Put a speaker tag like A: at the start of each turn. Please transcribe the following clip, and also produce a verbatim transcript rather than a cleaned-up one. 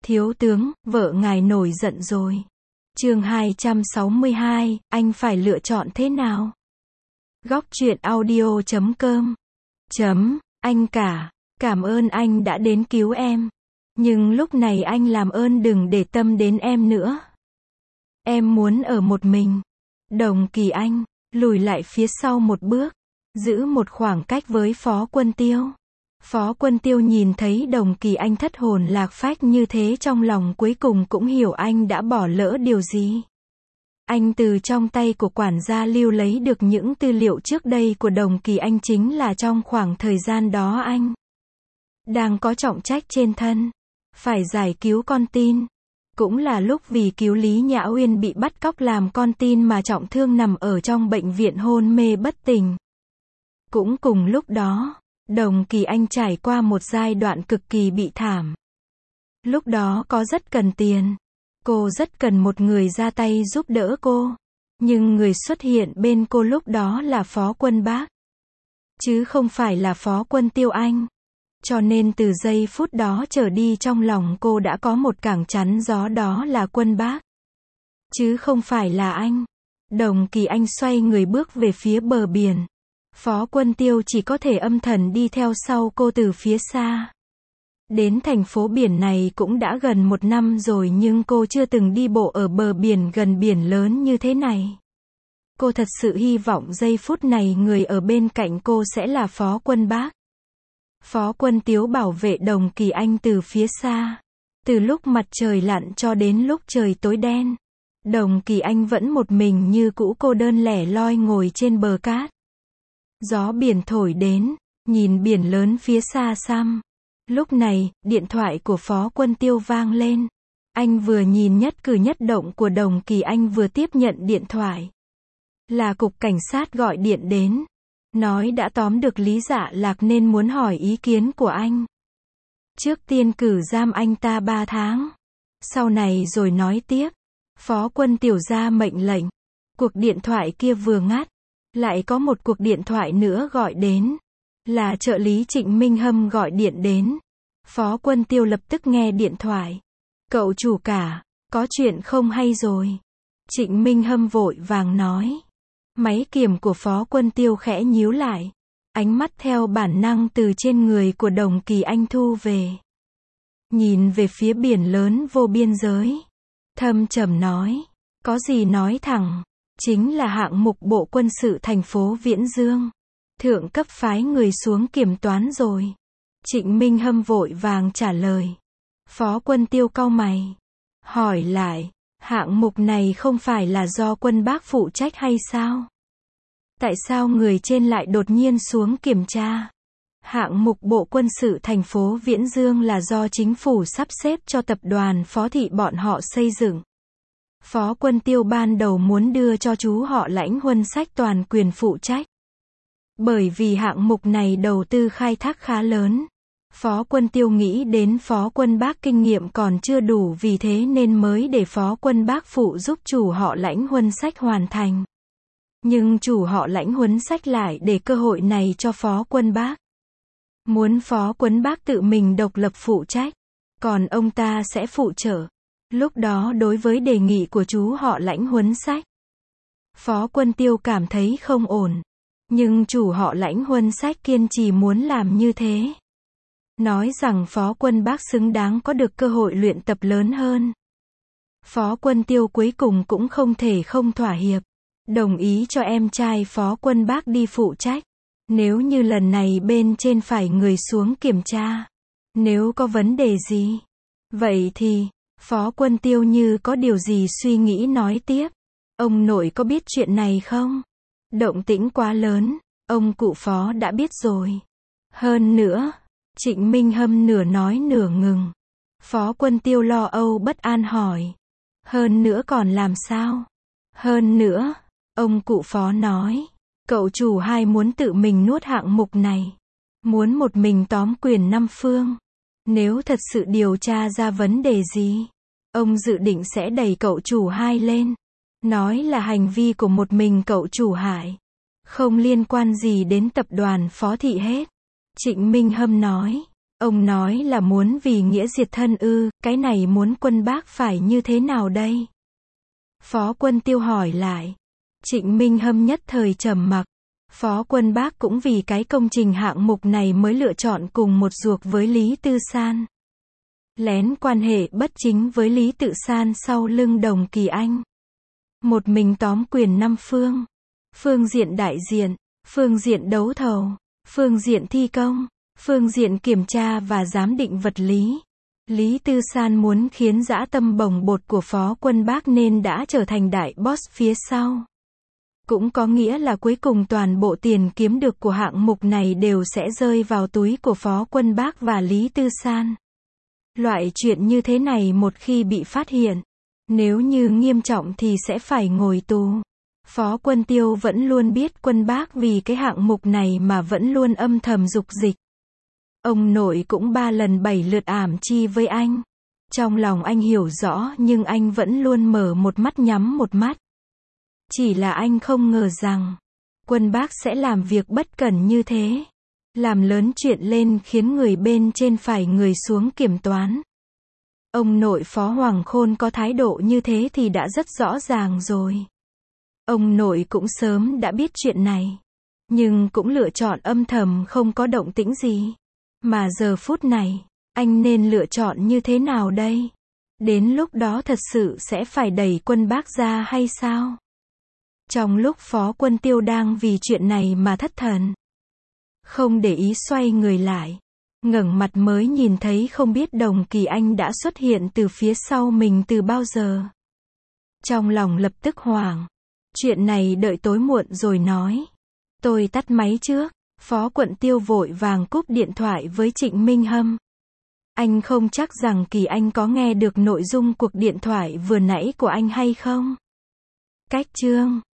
A: Thiếu tướng, vợ ngài nổi giận rồi. Chương hai trăm sáu mươi hai, anh phải lựa chọn thế nào? Góc truyện audio chấm com. Chấm, anh cả, cảm ơn anh đã đến cứu em. Nhưng lúc này anh làm ơn đừng để tâm đến em nữa. Em muốn ở một mình. Đồng Kỳ Anh, lùi lại phía sau một bước, giữ một khoảng cách với Phó Quân Tiêu. Phó Quân Tiêu nhìn thấy Đồng Kỳ Anh thất hồn lạc phách như thế trong lòng cuối cùng cũng hiểu anh đã bỏ lỡ điều gì. Anh từ trong tay của quản gia Lưu lấy được những tư liệu trước đây của Đồng Kỳ Anh, chính là trong khoảng thời gian đó anh đang có trọng trách trên thân, phải giải cứu con tin. Cũng là lúc vì cứu Lý Nhã Uyên bị bắt cóc làm con tin mà trọng thương nằm ở trong bệnh viện hôn mê bất tỉnh. Cũng cùng lúc đó, Đồng Kỳ Anh trải qua một giai đoạn cực kỳ bị thảm. Lúc đó có rất cần tiền. Cô rất cần một người ra tay giúp đỡ cô. Nhưng người xuất hiện bên cô lúc đó là Phó Quân Bác, chứ không phải là Phó Quân Tiêu Anh. Cho nên từ giây phút đó trở đi trong lòng cô đã có một cảng chắn gió, đó là Quân Bác, chứ không phải là anh. Đồng Kỳ Anh xoay người bước về phía bờ biển. Phó Quân Tiêu chỉ có thể âm thầm đi theo sau cô từ phía xa. Đến thành phố biển này cũng đã gần một năm rồi nhưng cô chưa từng đi bộ ở bờ biển gần biển lớn như thế này. Cô thật sự hy vọng giây phút này người ở bên cạnh cô sẽ là Phó Quân Bác. Phó Quân Tiếu bảo vệ Đồng Kỳ Anh từ phía xa. Từ lúc mặt trời lặn cho đến lúc trời tối đen, Đồng Kỳ Anh vẫn một mình như cũ, cô đơn lẻ loi ngồi trên bờ cát. Gió biển thổi đến, nhìn biển lớn phía xa xăm. Lúc này, điện thoại của Phó Quân Tiêu vang lên. Anh vừa nhìn nhất cử nhất động của Đồng Kỳ Anh vừa tiếp nhận điện thoại. Là cục cảnh sát gọi điện đến. Nói đã tóm được Lý Dạ Lạc nên muốn hỏi ý kiến của anh. Trước tiên cử giam anh ta ba tháng. Sau này rồi nói tiếp. Phó Quân Tiểu ra mệnh lệnh. Cuộc điện thoại kia vừa ngắt, lại có một cuộc điện thoại nữa gọi đến. Là trợ lý Trịnh Minh Hâm gọi điện đến. Phó Quân Tiêu lập tức nghe điện thoại. Cậu chủ cả, có chuyện không hay rồi. Trịnh Minh Hâm vội vàng nói. Máy kiểm của Phó Quân Tiêu khẽ nhíu lại. Ánh mắt theo bản năng từ trên người của Đồng Kỳ Anh thu về. Nhìn về phía biển lớn vô biên giới. Thâm trầm nói. Có gì nói thẳng. Chính là hạng mục bộ quân sự thành phố Viễn Dương. Thượng cấp phái người xuống kiểm toán rồi. Trịnh Minh Hâm vội vàng trả lời. Phó Quân Tiêu cau mày. Hỏi lại. Hạng mục này không phải là do Quân Bác phụ trách hay sao? Tại sao người trên lại đột nhiên xuống kiểm tra? Hạng mục bộ quân sự thành phố Viễn Dương là do chính phủ sắp xếp cho tập đoàn Phó Thị bọn họ xây dựng. Phó Quân Tiêu ban đầu muốn đưa cho chú họ Lãnh Huân Sách toàn quyền phụ trách. Bởi vì hạng mục này đầu tư khai thác khá lớn. Phó Quân Tiêu nghĩ đến Phó Quân Bác kinh nghiệm còn chưa đủ, vì thế nên mới để Phó Quân Bác phụ giúp chủ họ Lãnh Huân Sách hoàn thành. Nhưng chủ họ Lãnh Huân Sách lại để cơ hội này cho Phó Quân Bác. Muốn Phó Quân Bác tự mình độc lập phụ trách, còn ông ta sẽ phụ trợ. Lúc đó đối với đề nghị của chú họ Lãnh Huân Sách, Phó Quân Tiêu cảm thấy không ổn. Nhưng chủ họ Lãnh Huân Sách kiên trì muốn làm như thế. Nói rằng Phó Quân Bác xứng đáng có được cơ hội luyện tập lớn hơn. Phó Quân Tiêu cuối cùng cũng không thể không thỏa hiệp. Đồng ý cho em trai Phó Quân Bác đi phụ trách. Nếu như lần này bên trên phải người xuống kiểm tra, nếu có vấn đề gì, vậy thì, Phó Quân Tiêu như có điều gì suy nghĩ nói tiếp. Ông nội có biết chuyện này không? Động tĩnh quá lớn, ông cụ Phó đã biết rồi. Hơn nữa, Trịnh Minh Hâm nửa nói nửa ngừng. Phó Quân Tiêu lo âu bất an hỏi. Hơn nữa còn làm sao? Hơn nữa, ông cụ Phó nói. Cậu chủ hai muốn tự mình nuốt hạng mục này. Muốn một mình tóm quyền năm phương. Nếu thật sự điều tra ra vấn đề gì, ông dự định sẽ đẩy cậu chủ hai lên. Nói là hành vi của một mình cậu chủ Hải. Không liên quan gì đến tập đoàn Phó Thị hết. Trịnh Minh Hâm nói. Ông nói là muốn vì nghĩa diệt thân ư, cái này muốn Quân Bác phải như thế nào đây? Phó Quân Tiêu hỏi lại. Trịnh Minh Hâm nhất thời trầm mặc. Phó Quân Bác cũng vì cái công trình hạng mục này mới lựa chọn cùng một ruột với Lý Tư San. Lén quan hệ bất chính với Lý Tự San sau lưng Đồng Kỳ Anh. Một mình tóm quyền năm phương. Phương diện đại diện, phương diện đấu thầu, phương diện thi công, phương diện kiểm tra và giám định vật lý. Lý Tư San muốn khiến dã tâm bồng bột của Phó Quân Bác nên đã trở thành đại boss phía sau. Cũng có nghĩa là cuối cùng toàn bộ tiền kiếm được của hạng mục này đều sẽ rơi vào túi của Phó Quân Bác và Lý Tư San. Loại chuyện như thế này một khi bị phát hiện, nếu như nghiêm trọng thì sẽ phải ngồi tù. Phó Quân Tiêu vẫn luôn biết Quân Bác vì cái hạng mục này mà vẫn luôn âm thầm dục dịch. Ông nội cũng ba lần bảy lượt ảm chi với anh. Trong lòng anh hiểu rõ nhưng anh vẫn luôn mở một mắt nhắm một mắt. Chỉ là anh không ngờ rằng Quân Bác sẽ làm việc bất cẩn như thế. Làm lớn chuyện lên khiến người bên trên phải người xuống kiểm toán. Ông nội Phó Hoàng Khôn có thái độ như thế thì đã rất rõ ràng rồi. Ông nội cũng sớm đã biết chuyện này. Nhưng cũng lựa chọn âm thầm không có động tĩnh gì. Mà giờ phút này, anh nên lựa chọn như thế nào đây? Đến lúc đó thật sự sẽ phải đẩy Quân Bác ra hay sao? Trong lúc Phó Quân Tiêu đang vì chuyện này mà thất thần, không để ý xoay người lại, ngẩng mặt mới nhìn thấy không biết Đồng Kỳ Anh đã xuất hiện từ phía sau mình từ bao giờ. Trong lòng lập tức hoảng. Chuyện này đợi tối muộn rồi nói. Tôi tắt máy trước. Phó Quận Tiêu vội vàng cúp điện thoại với Trịnh Minh Hâm. Anh không chắc rằng Kỳ Anh có nghe được nội dung cuộc điện thoại vừa nãy của anh hay không. Cách chương